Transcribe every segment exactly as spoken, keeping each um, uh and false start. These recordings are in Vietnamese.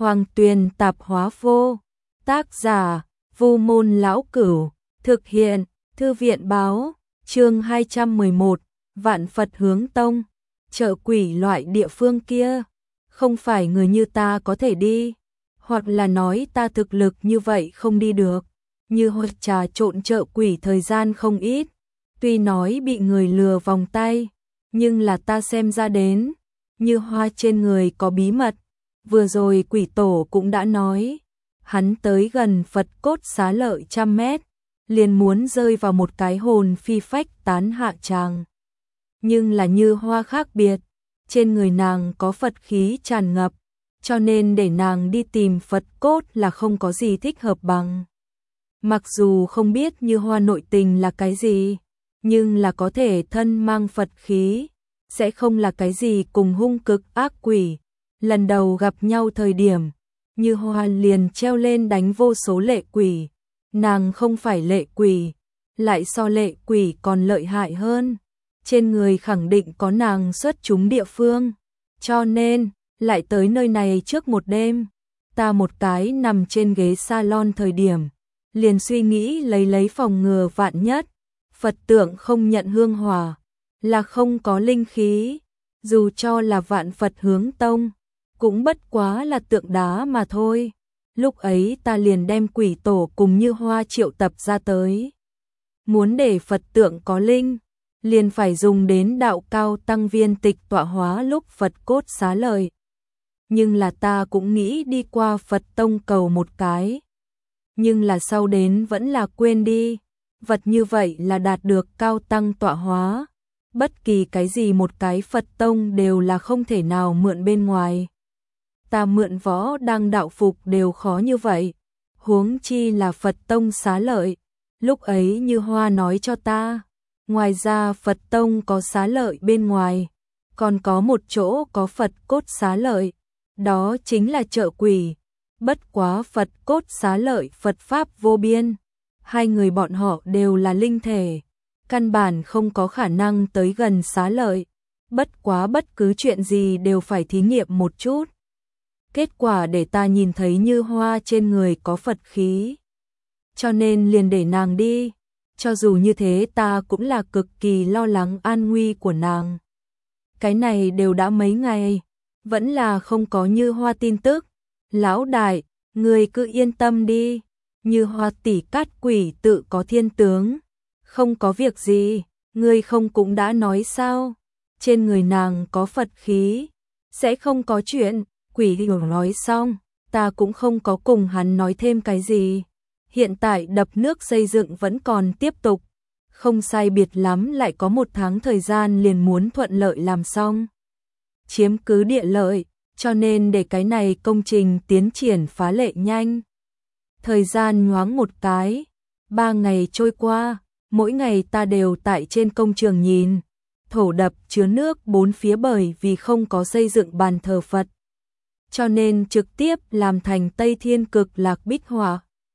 Hoàng Tuyền Tạp Hóa Vô. Tác giả: Vu Môn Lão Cửu. Thực hiện: Thư viện báo. Chương hai trăm mười một. Vạn Phật Hướng Tông. Chợ quỷ loại địa phương kia, không phải người như ta có thể đi, hoặc là nói ta thực lực như vậy không đi được. Như Hoa trà trộn chợ quỷ thời gian không ít, tuy nói bị người lừa vòng tay, nhưng là ta xem ra đến, Như Hoa trên người có bí mật. Vừa rồi quỷ tổ cũng đã nói, hắn tới gần Phật cốt xá lợi trăm mét, liền muốn rơi vào một cái hồn phi phách tán hạ tràng. Nhưng là Như Hoa khác biệt, trên người nàng có Phật khí tràn ngập, cho nên để nàng đi tìm Phật cốt là không có gì thích hợp bằng. Mặc dù không biết Như Hoa nội tình là cái gì, nhưng là có thể thân mang Phật khí, sẽ không là cái gì cùng hung cực ác quỷ. Lần đầu gặp nhau thời điểm, Như Hoa liền treo lên đánh vô số lệ quỷ. Nàng không phải lệ quỷ, lại so lệ quỷ còn lợi hại hơn. Trên người khẳng định có nàng xuất chúng địa phương, cho nên lại tới nơi này trước một đêm. Ta một cái nằm trên ghế salon thời điểm, liền suy nghĩ lấy lấy phòng ngừa vạn nhất, Phật tượng không nhận hương hỏa, là không có linh khí, dù cho là Vạn Phật Hướng Tông, cũng bất quá là tượng đá mà thôi. Lúc ấy ta liền đem quỷ tổ cùng Như Hoa triệu tập ra tới. Muốn để Phật tượng có linh, liền phải dùng đến đạo cao tăng viên tịch tọa hóa lúc Phật cốt xá lợi. Nhưng là ta cũng nghĩ đi qua Phật tông cầu một cái. Nhưng là sau đến vẫn là quên đi, vật như vậy là đạt được cao tăng tọa hóa. Bất kỳ cái gì một cái Phật tông đều là không thể nào mượn bên ngoài. Ta mượn võ đang đạo phục đều khó như vậy, huống chi là Phật tông xá lợi. Lúc ấy Như Hoa nói cho ta, ngoài ra Phật tông có xá lợi bên ngoài, còn có một chỗ có Phật cốt xá lợi, đó chính là chợ quỷ. Bất quá Phật cốt xá lợi Phật pháp vô biên, hai người bọn họ đều là linh thể, căn bản không có khả năng tới gần xá lợi. Bất quá bất cứ chuyện gì đều phải thí nghiệm một chút. Kết quả để ta nhìn thấy Như Hoa trên người có Phật khí, cho nên liền để nàng đi. Cho dù như thế ta cũng là cực kỳ lo lắng an nguy của nàng. Cái này đều đã mấy ngày, vẫn là không có Như Hoa tin tức. Lão đại, người cứ yên tâm đi, Như Hoa tỷ cát quỷ tự có thiên tướng, không có việc gì. Ngươi không cũng đã nói sao, trên người nàng có Phật khí, sẽ không có chuyện. Quỷ hiểu nói xong, ta cũng không có cùng hắn nói thêm cái gì. Hiện tại đập nước xây dựng vẫn còn tiếp tục, không sai biệt lắm lại có một tháng thời gian liền muốn thuận lợi làm xong. Chiếm cứ địa lợi, cho nên để cái này công trình tiến triển phá lệ nhanh. Thời gian nhoáng một cái, ba ngày trôi qua, mỗi ngày ta đều tại trên công trường nhìn, thổ đập chứa nước bốn phía bởi vì không có xây dựng bàn thờ Phật, cho nên trực tiếp làm thành Tây Thiên Cực Lạc Bích Họa.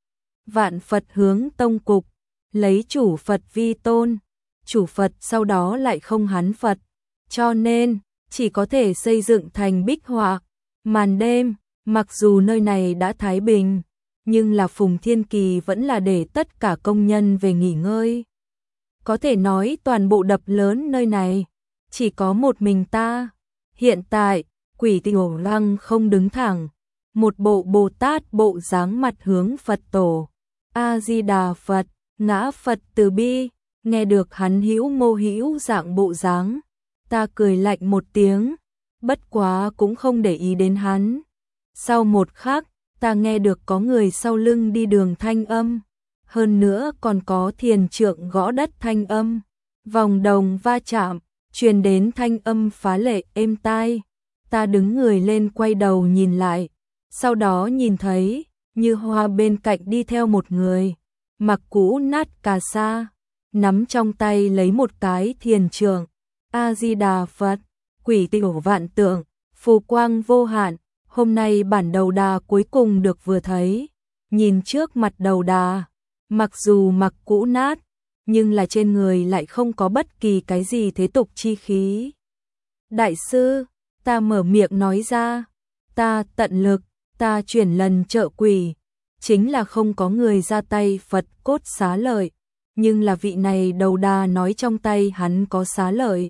Vạn Phật Hướng Tông cục, lấy chủ Phật vi tôn, chủ Phật sau đó lại không hắn Phật, cho nên chỉ có thể xây dựng thành bích họa. Màn đêm, mặc dù nơi này đã thái bình, nhưng là Phùng Thiên Kỳ vẫn là để tất cả công nhân về nghỉ ngơi. Có thể nói toàn bộ đập lớn nơi này, chỉ có một mình ta. Hiện tại, quỷ tiểu lăng không đứng thẳng, một bộ Bồ Tát bộ dáng mặt hướng Phật tổ. A-di-đà Phật, ngã Phật từ bi. Nghe được hắn hữu mô hữu dạng bộ dáng, ta cười lạnh một tiếng, bất quá cũng không để ý đến hắn. Sau một khắc, ta nghe được có người sau lưng đi đường thanh âm, hơn nữa còn có thiền trượng gõ đất thanh âm, vòng đồng va chạm, truyền đến thanh âm phá lệ êm tai. Ta đứng người lên quay đầu nhìn lại, sau đó nhìn thấy Như Hoa bên cạnh đi theo một người, mặc cũ nát cà sa, nắm trong tay lấy một cái thiền trượng. A-di-đà Phật, quỷ tiểu vạn tượng, phù quang vô hạn. Hôm nay bản đầu đà cuối cùng được vừa thấy. Nhìn trước mặt đầu đà, mặc dù mặc cũ nát, nhưng là trên người lại không có bất kỳ cái gì thế tục chi khí. Đại sư, ta mở miệng nói ra, ta tận lực, ta chuyển lần trợ quỷ, chính là không có người ra tay Phật cốt xá lợi, nhưng là vị này đầu đà nói trong tay hắn có xá lợi.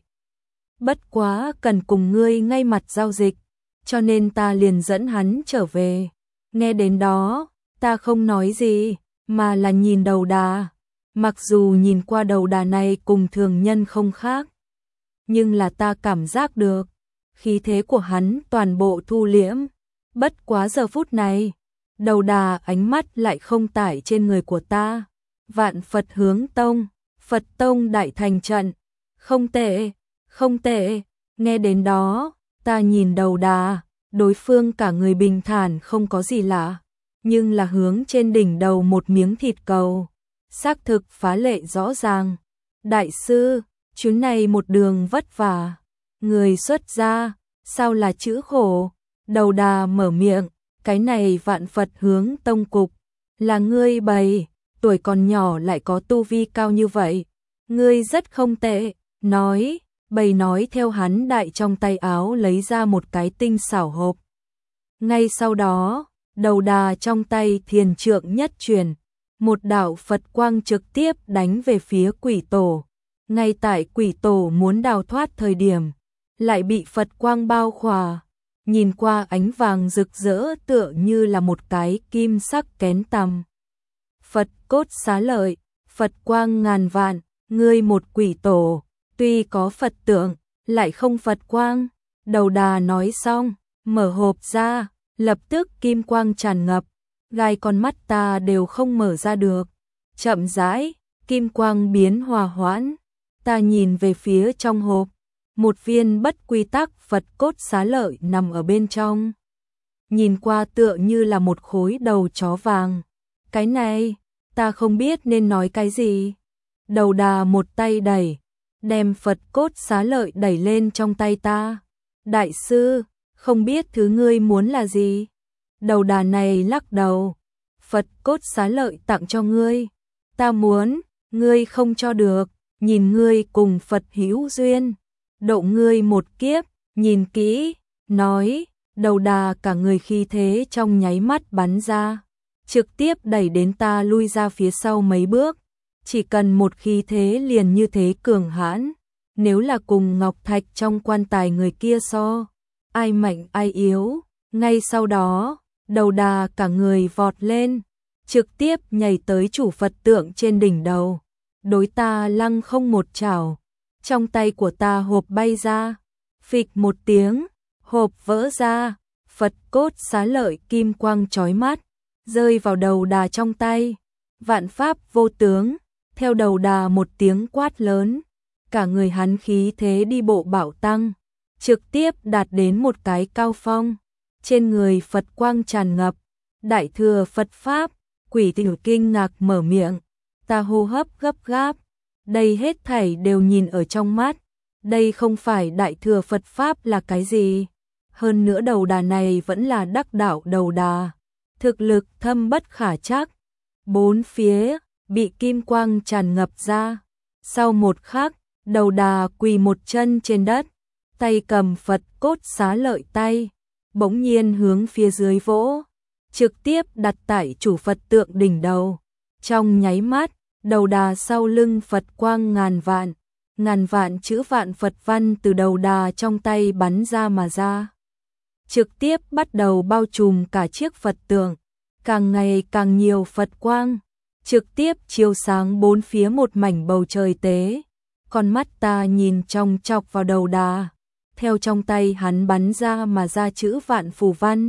Bất quá cần cùng ngươi ngay mặt giao dịch, cho nên ta liền dẫn hắn trở về. Nghe đến đó, ta không nói gì, mà là nhìn đầu đà. Mặc dù nhìn qua đầu đà này cùng thường nhân không khác, nhưng là ta cảm giác được, khí thế của hắn toàn bộ thu liễm. Bất quá giờ phút này, đầu đà ánh mắt lại không tải trên người của ta. Vạn Phật hướng tông, Phật tông đại thành trận, không tệ, không tệ. Nghe đến đó, ta nhìn đầu đà, đối phương cả người bình thản không có gì lạ, nhưng là hướng trên đỉnh đầu một miếng thịt cầu, xác thực phá lệ rõ ràng. Đại sư, chuyến này một đường vất vả, người xuất gia, sao là chữ khổ? Đầu đà mở miệng, cái này Vạn Phật hướng tông cục, là ngươi bày, tuổi còn nhỏ lại có tu vi cao như vậy, ngươi rất không tệ. Nói, bày nói theo hắn đại trong tay áo lấy ra một cái tinh xảo hộp. Ngay sau đó, đầu đà trong tay thiền trượng nhất truyền, một đạo Phật quang trực tiếp đánh về phía quỷ tổ. Ngay tại quỷ tổ muốn đào thoát thời điểm, lại bị Phật quang bao khỏa, nhìn qua ánh vàng rực rỡ tựa như là một cái kim sắc kén tằm. Phật cốt xá lợi, Phật quang ngàn vạn, ngươi một quỷ tổ, tuy có Phật tượng, lại không Phật quang. Đầu đà nói xong, mở hộp ra, lập tức kim quang tràn ngập, gai con mắt ta đều không mở ra được. Chậm rãi, kim quang biến hòa hoãn, ta nhìn về phía trong hộp, một viên bất quy tắc Phật cốt xá lợi nằm ở bên trong. Nhìn qua tựa như là một khối đầu chó vàng. Cái này, ta không biết nên nói cái gì. Đầu đà một tay đẩy, đem Phật cốt xá lợi đẩy lên trong tay ta. Đại sư, không biết thứ ngươi muốn là gì? Đầu đà này lắc đầu. Phật cốt xá lợi tặng cho ngươi. Ta muốn, ngươi không cho được. Nhìn ngươi cùng Phật hữu duyên, độ ngươi một kiếp. Nhìn kỹ, nói, đầu đà cả người khí thế trong nháy mắt bắn ra, trực tiếp đẩy đến ta lui ra phía sau mấy bước. Chỉ cần một khí thế liền như thế cường hãn, nếu là cùng ngọc thạch trong quan tài người kia so, ai mạnh ai yếu. Ngay sau đó, đầu đà cả người vọt lên, trực tiếp nhảy tới chủ Phật tượng trên đỉnh đầu, đối ta lăng không một chảo. Trong tay của ta hộp bay ra, phịch một tiếng, hộp vỡ ra, Phật cốt xá lợi kim quang chói mắt, rơi vào đầu đà trong tay. Vạn pháp vô tướng, theo đầu đà một tiếng quát lớn, cả người hắn khí thế đi bộ bạo tăng, trực tiếp đạt đến một cái cao phong. Trên người Phật quang tràn ngập, đại thừa Phật Pháp. Quỷ tử kinh ngạc mở miệng, ta hô hấp gấp gáp, đây hết thảy đều nhìn ở trong mắt, đây không phải đại thừa Phật Pháp là cái gì. Hơn nữa đầu đà này vẫn là đắc đạo đầu đà, thực lực thâm bất khả trắc. Bốn phía bị kim quang tràn ngập ra, sau một khắc, đầu đà quỳ một chân trên đất, tay cầm Phật cốt xá lợi tay, bỗng nhiên hướng phía dưới vỗ, trực tiếp đặt tại chủ Phật tượng đỉnh đầu. Trong nháy mắt, đầu đà sau lưng Phật quang ngàn vạn, ngàn vạn chữ vạn Phật văn từ đầu đà trong tay bắn ra mà ra, trực tiếp bắt đầu bao trùm cả chiếc Phật tượng. Càng ngày càng nhiều Phật quang, trực tiếp chiếu sáng bốn phía một mảnh bầu trời tế. Con mắt ta nhìn trong chọc vào đầu đà, theo trong tay hắn bắn ra mà ra chữ vạn phù văn,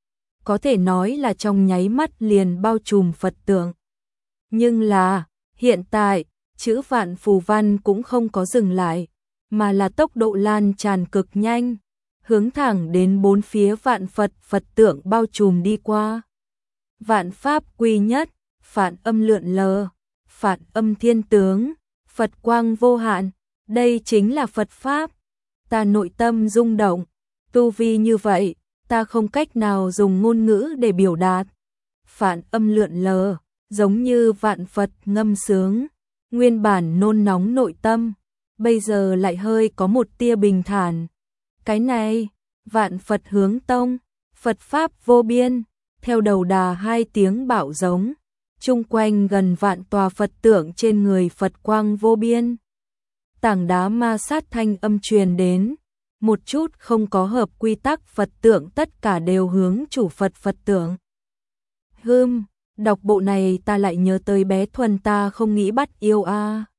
có thể nói là trong nháy mắt liền bao trùm Phật tượng. Nhưng là, hiện tại, chữ vạn phù văn cũng không có dừng lại, mà là tốc độ lan tràn cực nhanh, hướng thẳng đến bốn phía vạn Phật Phật tượng bao trùm đi qua. Vạn pháp quy nhất, phản âm lượn lờ, phản âm thiên tướng, Phật quang vô hạn, đây chính là Phật Pháp. Ta nội tâm rung động, tu vi như vậy, ta không cách nào dùng ngôn ngữ để biểu đạt. Phản âm lượn lờ, giống như vạn Phật ngâm sướng, nguyên bản nôn nóng nội tâm, bây giờ lại hơi có một tia bình thản. Cái này, vạn Phật hướng tông, Phật Pháp vô biên, theo đầu đà hai tiếng bạo giống, chung quanh gần vạn tòa Phật tượng trên người Phật quang vô biên. Tảng đá ma sát thanh âm truyền đến, một chút không có hợp quy tắc Phật tượng tất cả đều hướng chủ Phật Phật tượng. Hưm, đọc bộ này ta lại nhớ tới bé Thuần ta không nghĩ bắt yêu a.